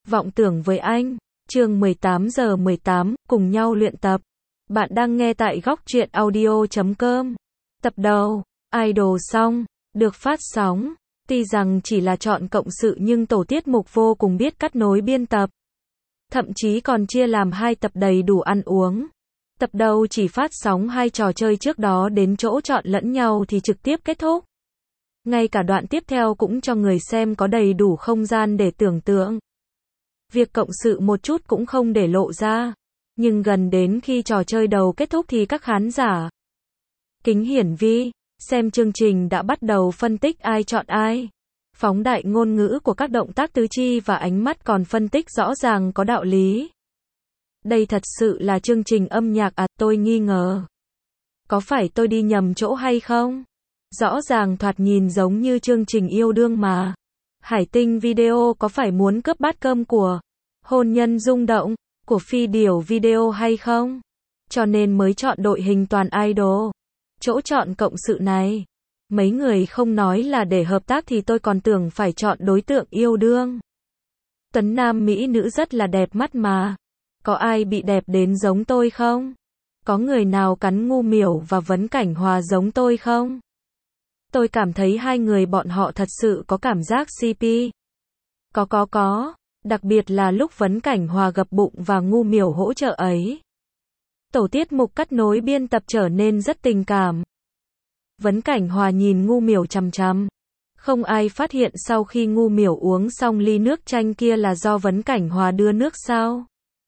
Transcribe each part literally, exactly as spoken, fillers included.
Vọng tưởng với anh, chương mười tám giờ mười tám, cùng nhau luyện tập. Bạn đang nghe tại góc truyện audio chấm com. Tập đầu, Idol Song, được phát sóng. Tuy rằng chỉ là chọn cộng sự nhưng tổ tiết mục vô cùng biết cắt nối biên tập. Thậm chí còn chia làm hai tập đầy đủ ăn uống. Tập đầu chỉ phát sóng hai trò chơi trước đó đến chỗ chọn lẫn nhau thì trực tiếp kết thúc. Ngay cả đoạn tiếp theo cũng cho người xem có đầy đủ không gian để tưởng tượng. Việc cộng sự một chút cũng không để lộ ra. Nhưng gần đến khi trò chơi đầu kết thúc thì các khán giả kính hiển vi xem chương trình đã bắt đầu phân tích ai chọn ai. Phóng đại ngôn ngữ của các động tác tứ chi và ánh mắt còn phân tích rõ ràng có đạo lý. Đây thật sự là chương trình âm nhạc à, tôi nghi ngờ. Có phải tôi đi nhầm chỗ hay không? Rõ ràng thoạt nhìn giống như chương trình yêu đương mà. Hải Tinh Video có phải muốn cướp bát cơm của hôn nhân rung động của Phi Điểu Video hay không? Cho nên mới chọn đội hình toàn idol. Chỗ chọn cộng sự này, mấy người không nói là để hợp tác thì tôi còn tưởng phải chọn đối tượng yêu đương. Tuấn nam mỹ nữ rất là đẹp mắt mà. Có ai bị đẹp đến giống tôi không? Có người nào cắn Ngu Miểu và Vấn Cảnh Hòa giống tôi không? Tôi cảm thấy hai người bọn họ thật sự có cảm giác xê pê. Có có có, đặc biệt là lúc Vấn Cảnh Hòa gập bụng và Ngu Miểu hỗ trợ ấy. Tổ tiết mục cắt nối biên tập trở nên rất tình cảm. Vấn Cảnh Hòa nhìn Ngu Miểu chằm chằm. Không ai phát hiện sau khi Ngu Miểu uống xong ly nước chanh kia là do Vấn Cảnh Hòa đưa nước sao?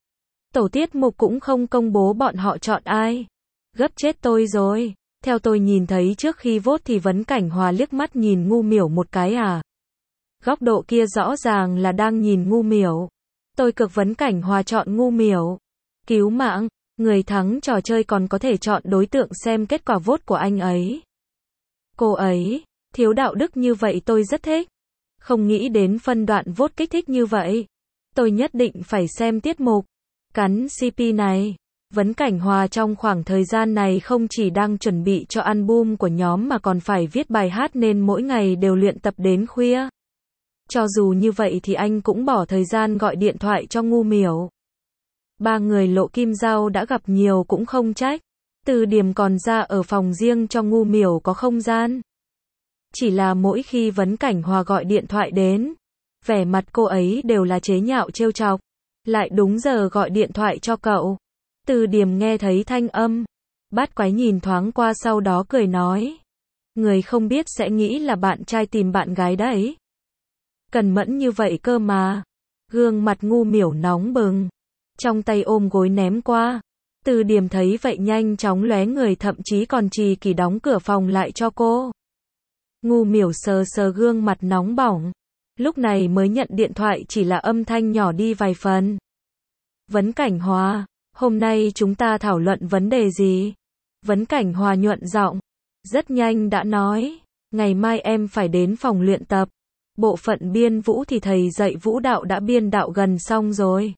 Tổ tiết mục cũng không công bố bọn họ chọn ai. Gấp chết tôi rồi. Theo tôi nhìn thấy trước khi vote thì Vấn Cảnh Hòa liếc mắt nhìn Ngu Miểu một cái à. Góc độ kia rõ ràng là đang nhìn Ngu Miểu. Tôi cực Vấn Cảnh Hòa chọn Ngu Miểu. Cứu mạng, người thắng trò chơi còn có thể chọn đối tượng xem kết quả vote của anh ấy. Cô ấy, thiếu đạo đức như vậy tôi rất thích. Không nghĩ đến phân đoạn vote kích thích như vậy. Tôi nhất định phải xem tiết mục. Cắn xê pê này. Vấn Cảnh Hòa trong khoảng thời gian này không chỉ đang chuẩn bị cho album của nhóm mà còn phải viết bài hát nên mỗi ngày đều luyện tập đến khuya. Cho dù như vậy thì anh cũng bỏ thời gian gọi điện thoại cho Ngu Miểu. Ba người Lộ Kim Dao đã gặp nhiều cũng không trách. Từ điểm còn ra ở phòng riêng cho Ngu Miểu có không gian. Chỉ là mỗi khi Vấn Cảnh Hòa gọi điện thoại đến, vẻ mặt cô ấy đều là chế nhạo trêu chọc. Lại đúng giờ gọi điện thoại cho cậu. Từ điểm nghe thấy thanh âm. Bát Quái nhìn thoáng qua sau đó cười nói. Người không biết sẽ nghĩ là bạn trai tìm bạn gái đấy. Cần mẫn như vậy cơ mà. Gương mặt Ngu Miểu nóng bừng. Trong tay ôm gối ném qua. Từ điểm thấy vậy nhanh chóng lóe người thậm chí còn trì kỳ đóng cửa phòng lại cho cô. Ngu Miểu sờ sờ gương mặt nóng bỏng. Lúc này mới nhận điện thoại chỉ là âm thanh nhỏ đi vài phần. Vấn Cảnh Hòa, hôm nay chúng ta thảo luận vấn đề gì? Vấn Cảnh Hòa nhuận giọng. Rất nhanh đã nói. Ngày mai em phải đến phòng luyện tập. Bộ phận biên vũ thì thầy dạy vũ đạo đã biên đạo gần xong rồi.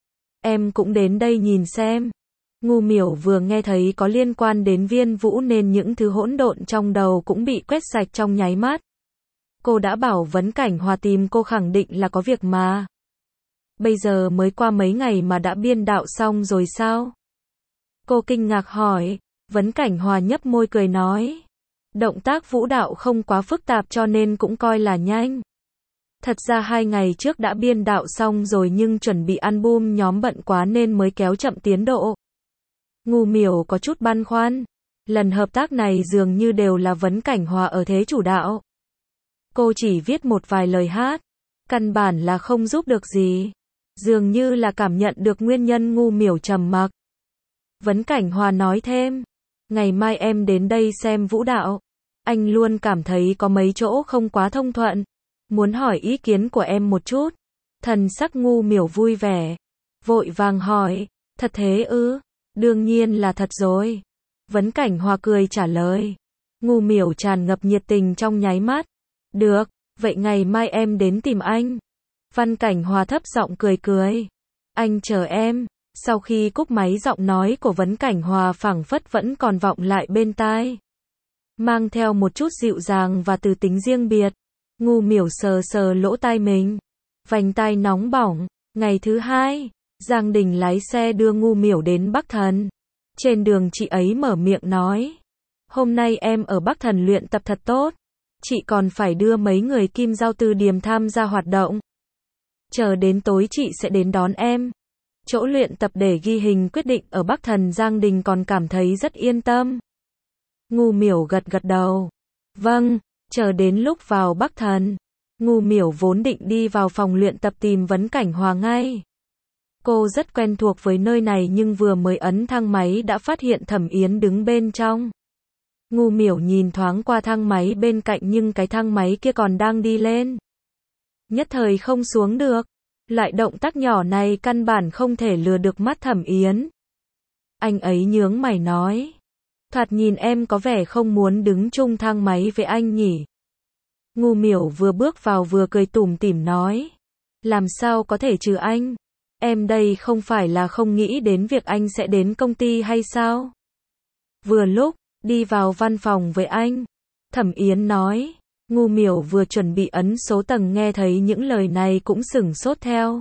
Em cũng đến đây nhìn xem. Ngu Miểu vừa nghe thấy có liên quan đến viên vũ nên những thứ hỗn độn trong đầu cũng bị quét sạch trong nháy mắt. Cô đã bảo Vấn Cảnh Hòa tìm cô khẳng định là có việc mà. Bây giờ mới qua mấy ngày mà đã biên đạo xong rồi sao? Cô kinh ngạc hỏi. Vấn Cảnh Hòa nhấp môi cười nói. Động tác vũ đạo không quá phức tạp cho nên cũng coi là nhanh. Thật ra hai ngày trước đã biên đạo xong rồi nhưng chuẩn bị album nhóm bận quá nên mới kéo chậm tiến độ. Ngu Miểu có chút băn khoăn. Lần hợp tác này dường như đều là Vấn Cảnh Hòa ở thế chủ đạo. Cô chỉ viết một vài lời hát. Căn bản là không giúp được gì. Dường như là cảm nhận được nguyên nhân Ngu Miểu trầm mặc. Vấn Cảnh Hòa nói thêm. Ngày mai em đến đây xem vũ đạo. Anh luôn cảm thấy có mấy chỗ không quá thông thuận. Muốn hỏi ý kiến của em một chút. Thần sắc Ngu Miểu vui vẻ. Vội vàng hỏi. Thật thế ư? Đương nhiên là thật rồi. Vấn Cảnh Hòa cười trả lời. Ngu Miểu tràn ngập nhiệt tình trong nháy mắt. Được, vậy ngày mai em đến tìm anh. Văn Cảnh Hòa thấp giọng cười cười. Anh chờ em. Sau khi cúp máy giọng nói của Vấn Cảnh Hòa phảng phất vẫn còn vọng lại bên tai. Mang theo một chút dịu dàng và từ tính riêng biệt. Ngu Miểu sờ sờ lỗ tai mình. Vành tai nóng bỏng. Ngày thứ hai, Giang Đình lái xe đưa Ngu Miểu đến Bắc Thần. Trên đường chị ấy mở miệng nói. Hôm nay em ở Bắc Thần luyện tập thật tốt. Chị còn phải đưa mấy người Kim Giao Từ Điềm tham gia hoạt động. Chờ đến tối chị sẽ đến đón em. Chỗ luyện tập để ghi hình quyết định ở Bắc Thần. Giang Đình còn cảm thấy rất yên tâm. Ngu Miểu gật gật đầu. Vâng, chờ đến lúc vào Bắc Thần. Ngu Miểu vốn định đi vào phòng luyện tập tìm Vấn Cảnh Hòa ngay. Cô rất quen thuộc với nơi này nhưng vừa mới ấn thang máy đã phát hiện Thẩm Yến đứng bên trong. Ngu Miểu nhìn thoáng qua thang máy bên cạnh nhưng cái thang máy kia còn đang đi lên. Nhất thời không xuống được. Loại động tác nhỏ này căn bản không thể lừa được mắt Thẩm Yến. Anh ấy nhướng mày nói. Thoạt nhìn em có vẻ không muốn đứng chung thang máy với anh nhỉ. Ngu Miểu vừa bước vào vừa cười tủm tỉm nói. Làm sao có thể trừ anh? Em đây không phải là không nghĩ đến việc anh sẽ đến công ty hay sao? Vừa lúc, đi vào văn phòng với anh. Thẩm Yến nói. Ngu Miểu vừa chuẩn bị ấn số tầng nghe thấy những lời này cũng sửng sốt theo.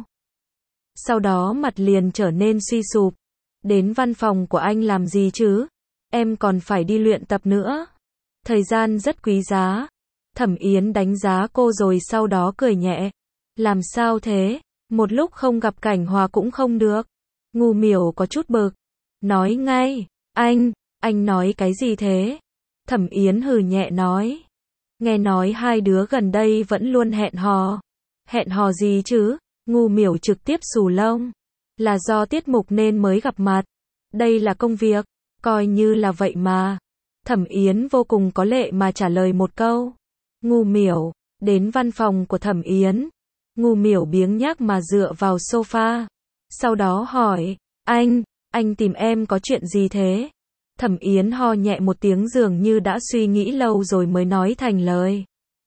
Sau đó mặt liền trở nên suy sụp. Đến văn phòng của anh làm gì chứ? Em còn phải đi luyện tập nữa. Thời gian rất quý giá. Thẩm Yến đánh giá cô rồi sau đó cười nhẹ. Làm sao thế? Một lúc không gặp Cảnh Hòa cũng không được. Ngu Miểu có chút bực. Nói ngay. Anh, anh nói cái gì thế? Thẩm Yến hừ nhẹ nói. Nghe nói hai đứa gần đây vẫn luôn hẹn hò. Hẹn hò gì chứ? Ngu Miểu trực tiếp xù lông. Là do tiết mục nên mới gặp mặt. Đây là công việc. Coi như là vậy mà. Thẩm Yến vô cùng có lệ mà trả lời một câu. Ngu Miểu, đến văn phòng của Thẩm Yến. Ngu Miểu biếng nhác mà dựa vào sofa. Sau đó hỏi, anh, anh tìm em có chuyện gì thế? Thẩm Yến ho nhẹ một tiếng dường như đã suy nghĩ lâu rồi mới nói thành lời.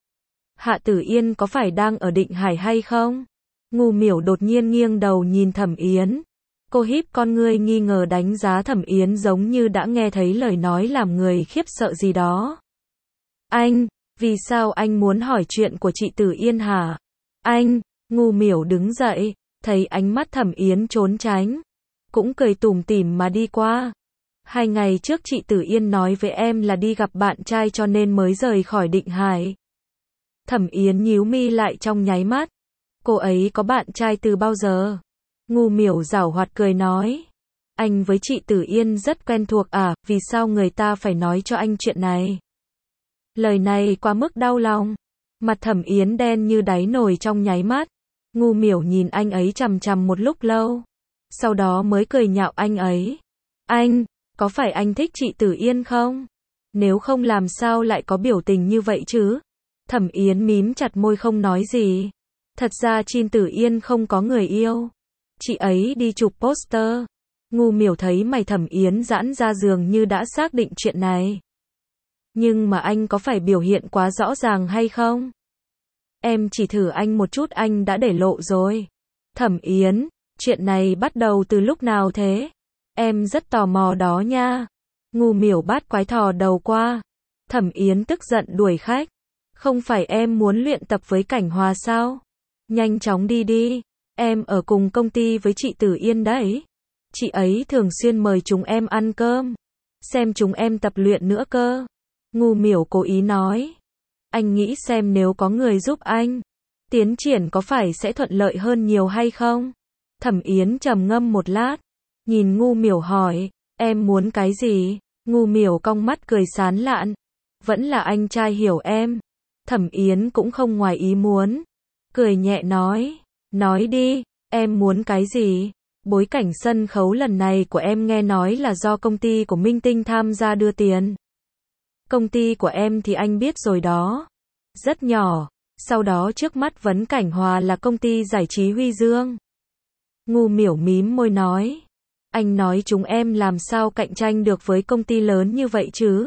Hạ Tử Yên có phải đang ở Định Hải hay không? Ngu Miểu đột nhiên nghiêng đầu nhìn Thẩm Yến. Cô híp con ngươi nghi ngờ đánh giá Thẩm Yến giống như đã nghe thấy lời nói làm người khiếp sợ gì đó. Anh, vì sao anh muốn hỏi chuyện của chị Tử Yên hả? Anh, Ngu Miểu đứng dậy, thấy ánh mắt Thẩm Yến trốn tránh. Cũng cười tủm tỉm mà đi qua. Hai ngày trước chị Tử Yên nói với em là đi gặp bạn trai cho nên mới rời khỏi Định Hải. Thẩm Yến nhíu mi lại trong nháy mắt. Cô ấy có bạn trai từ bao giờ? Ngu Miểu giảo hoạt cười nói. Anh với chị Tử Yên rất quen thuộc à, vì sao người ta phải nói cho anh chuyện này? Lời này quá mức đau lòng. Mặt Thẩm Yến đen như đáy nồi trong nháy mắt. Ngu Miểu nhìn anh ấy chằm chằm một lúc lâu. Sau đó mới cười nhạo anh ấy. Anh, có phải anh thích chị Tử Yên không? Nếu không làm sao lại có biểu tình như vậy chứ? Thẩm Yến mím chặt môi không nói gì. Thật ra Chin Tử Yên không có người yêu. Chị ấy đi chụp poster. Ngu Miểu thấy mày Thẩm Yến giãn ra dường như đã xác định chuyện này. Nhưng mà anh có phải biểu hiện quá rõ ràng hay không? Em chỉ thử anh một chút anh đã để lộ rồi. Thẩm Yến, chuyện này bắt đầu từ lúc nào thế? Em rất tò mò đó nha. Ngu Miểu bát quái thò đầu qua. Thẩm Yến tức giận đuổi khách. Không phải em muốn luyện tập với Cảnh Hòa sao? Nhanh chóng đi đi. Em ở cùng công ty với chị Tử Yên đấy. Chị ấy thường xuyên mời chúng em ăn cơm. Xem chúng em tập luyện nữa cơ. Ngu Miểu cố ý nói. Anh nghĩ xem nếu có người giúp anh, tiến triển có phải sẽ thuận lợi hơn nhiều hay không? Thẩm Yến trầm ngâm một lát. Nhìn Ngu Miểu hỏi. Em muốn cái gì? Ngu Miểu cong mắt cười sán lạn. Vẫn là anh trai hiểu em. Thẩm Yến cũng không ngoài ý muốn. Cười nhẹ nói. Nói đi, em muốn cái gì? Bối cảnh sân khấu lần này của em nghe nói là do công ty của Minh Tinh tham gia đưa tiền. Công ty của em thì anh biết rồi đó. Rất nhỏ. Sau đó trước mắt Vấn Cảnh Hòa là công ty giải trí Huy Dương. Ngu Miểu mím môi nói. Anh nói chúng em làm sao cạnh tranh được với công ty lớn như vậy chứ?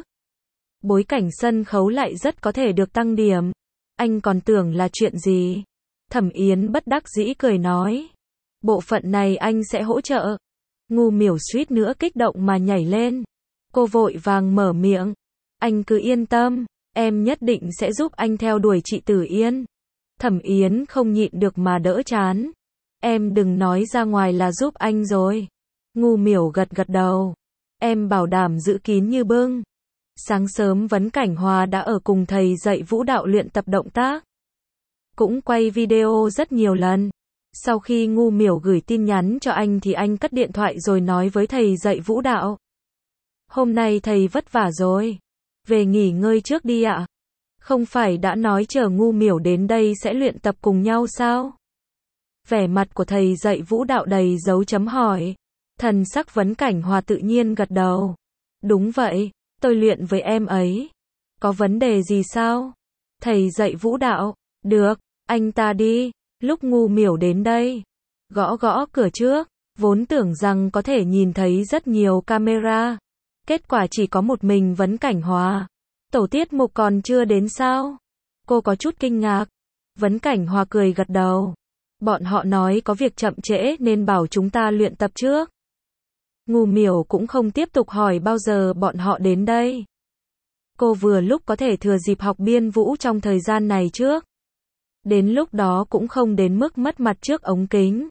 Bối cảnh sân khấu lại rất có thể được tăng điểm. Anh còn tưởng là chuyện gì? Thẩm Yến bất đắc dĩ cười nói. Bộ phận này anh sẽ hỗ trợ. Ngu Miểu suýt nữa kích động mà nhảy lên. Cô vội vàng mở miệng. Anh cứ yên tâm, em nhất định sẽ giúp anh theo đuổi chị Tử Yên. Thẩm Yến không nhịn được mà đỡ chán. Em đừng nói ra ngoài là giúp anh rồi. Ngu miểu gật gật đầu. Em bảo đảm giữ kín như bưng. Sáng sớm Vấn Cảnh Hòa đã ở cùng thầy dạy vũ đạo luyện tập động tác. Cũng quay video rất nhiều lần. Sau khi Ngu miểu gửi tin nhắn cho anh thì anh cất điện thoại rồi nói với thầy dạy vũ đạo. Hôm nay thầy vất vả rồi. Về nghỉ ngơi trước đi ạ. Không phải đã nói chờ Ngu miểu đến đây sẽ luyện tập cùng nhau sao? Vẻ mặt của thầy dạy vũ đạo đầy dấu chấm hỏi. Thần sắc Vấn Cảnh Hòa tự nhiên gật đầu. Đúng vậy, tôi luyện với em ấy. Có vấn đề gì sao? Thầy dạy vũ đạo. Được, anh ta đi. Lúc Ngu miểu đến đây, gõ gõ cửa trước, vốn tưởng rằng có thể nhìn thấy rất nhiều camera. Kết quả chỉ có một mình Vấn Cảnh Hòa. Tổ tiết mục còn chưa đến sao? Cô có chút kinh ngạc. Vấn Cảnh Hòa cười gật đầu. Bọn họ nói có việc chậm trễ nên bảo chúng ta luyện tập trước. Ngu miểu cũng không tiếp tục hỏi bao giờ bọn họ đến đây. Cô vừa lúc có thể thừa dịp học biên vũ trong thời gian này trước. Đến lúc đó cũng không đến mức mất mặt trước ống kính.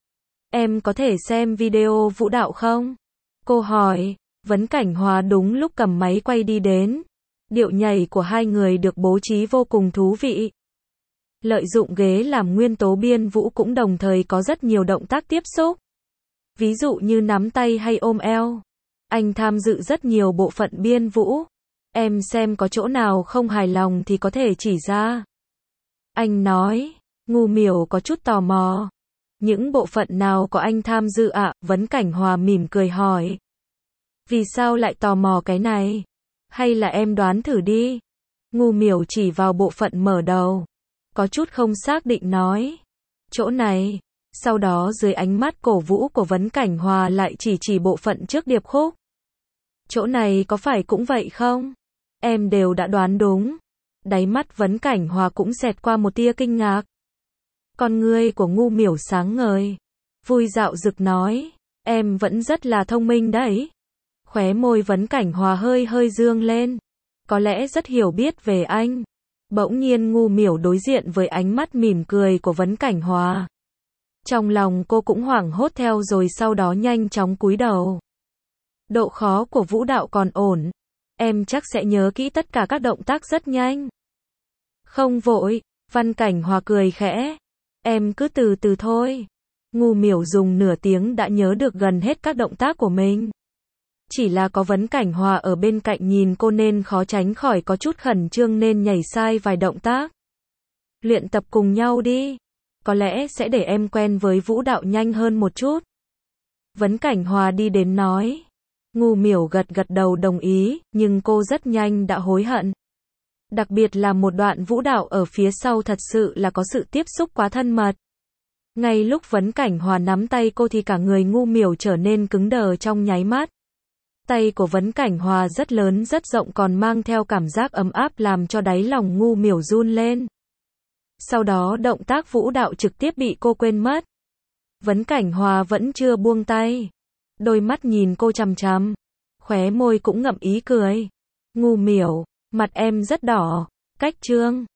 Em có thể xem video vũ đạo không? Cô hỏi. Vấn Cảnh Hòa đúng lúc cầm máy quay đi đến. Điệu nhảy của hai người được bố trí vô cùng thú vị. Lợi dụng ghế làm nguyên tố biên vũ cũng đồng thời có rất nhiều động tác tiếp xúc. Ví dụ như nắm tay hay ôm eo. Anh tham dự rất nhiều bộ phận biên vũ. Em xem có chỗ nào không hài lòng thì có thể chỉ ra. Anh nói. Ngu miểu có chút tò mò. Những bộ phận nào có anh tham dự ạ? À? Vấn Cảnh Hòa mỉm cười hỏi. Vì sao lại tò mò cái này? Hay là em đoán thử đi? Ngu miểu chỉ vào bộ phận mở đầu. Có chút không xác định nói. Chỗ này. Sau đó dưới ánh mắt cổ vũ của Vấn Cảnh Hòa lại chỉ chỉ bộ phận trước điệp khúc. Chỗ này có phải cũng vậy không? Em đều đã đoán đúng. Đáy mắt Vấn Cảnh Hòa cũng xẹt qua một tia kinh ngạc. Con ngươi của Ngu miểu sáng ngời. Vui dạo rực nói. Em vẫn rất là thông minh đấy. Khóe môi Vấn Cảnh Hòa hơi hơi dương lên. Có lẽ rất hiểu biết về anh. Bỗng nhiên Ngu miểu đối diện với ánh mắt mỉm cười của Vấn Cảnh Hòa. Trong lòng cô cũng hoảng hốt theo rồi sau đó nhanh chóng cúi đầu. Độ khó của vũ đạo còn ổn. Em chắc sẽ nhớ kỹ tất cả các động tác rất nhanh. Không vội, Vấn Cảnh Hòa cười khẽ. Em cứ từ từ thôi. Ngu miểu dùng nửa tiếng đã nhớ được gần hết các động tác của mình. Chỉ là có Vấn Cảnh Hòa ở bên cạnh nhìn cô nên khó tránh khỏi có chút khẩn trương nên nhảy sai vài động tác. Luyện tập cùng nhau đi. Có lẽ sẽ để em quen với vũ đạo nhanh hơn một chút. Vấn Cảnh Hòa đi đến nói. Ngu miểu gật gật đầu đồng ý, nhưng cô rất nhanh đã hối hận. Đặc biệt là một đoạn vũ đạo ở phía sau thật sự là có sự tiếp xúc quá thân mật. Ngay lúc Vấn Cảnh Hòa nắm tay cô thì cả người Ngu miểu trở nên cứng đờ trong nháy mắt. Tay của Vấn Cảnh Hòa rất lớn rất rộng còn mang theo cảm giác ấm áp làm cho đáy lòng Ngu miểu run lên. Sau đó động tác vũ đạo trực tiếp bị cô quên mất. Vấn Cảnh Hòa vẫn chưa buông tay. Đôi mắt nhìn cô chằm chằm. Khóe môi cũng ngậm ý cười. Ngu miểu, mặt em rất đỏ. Cách trương.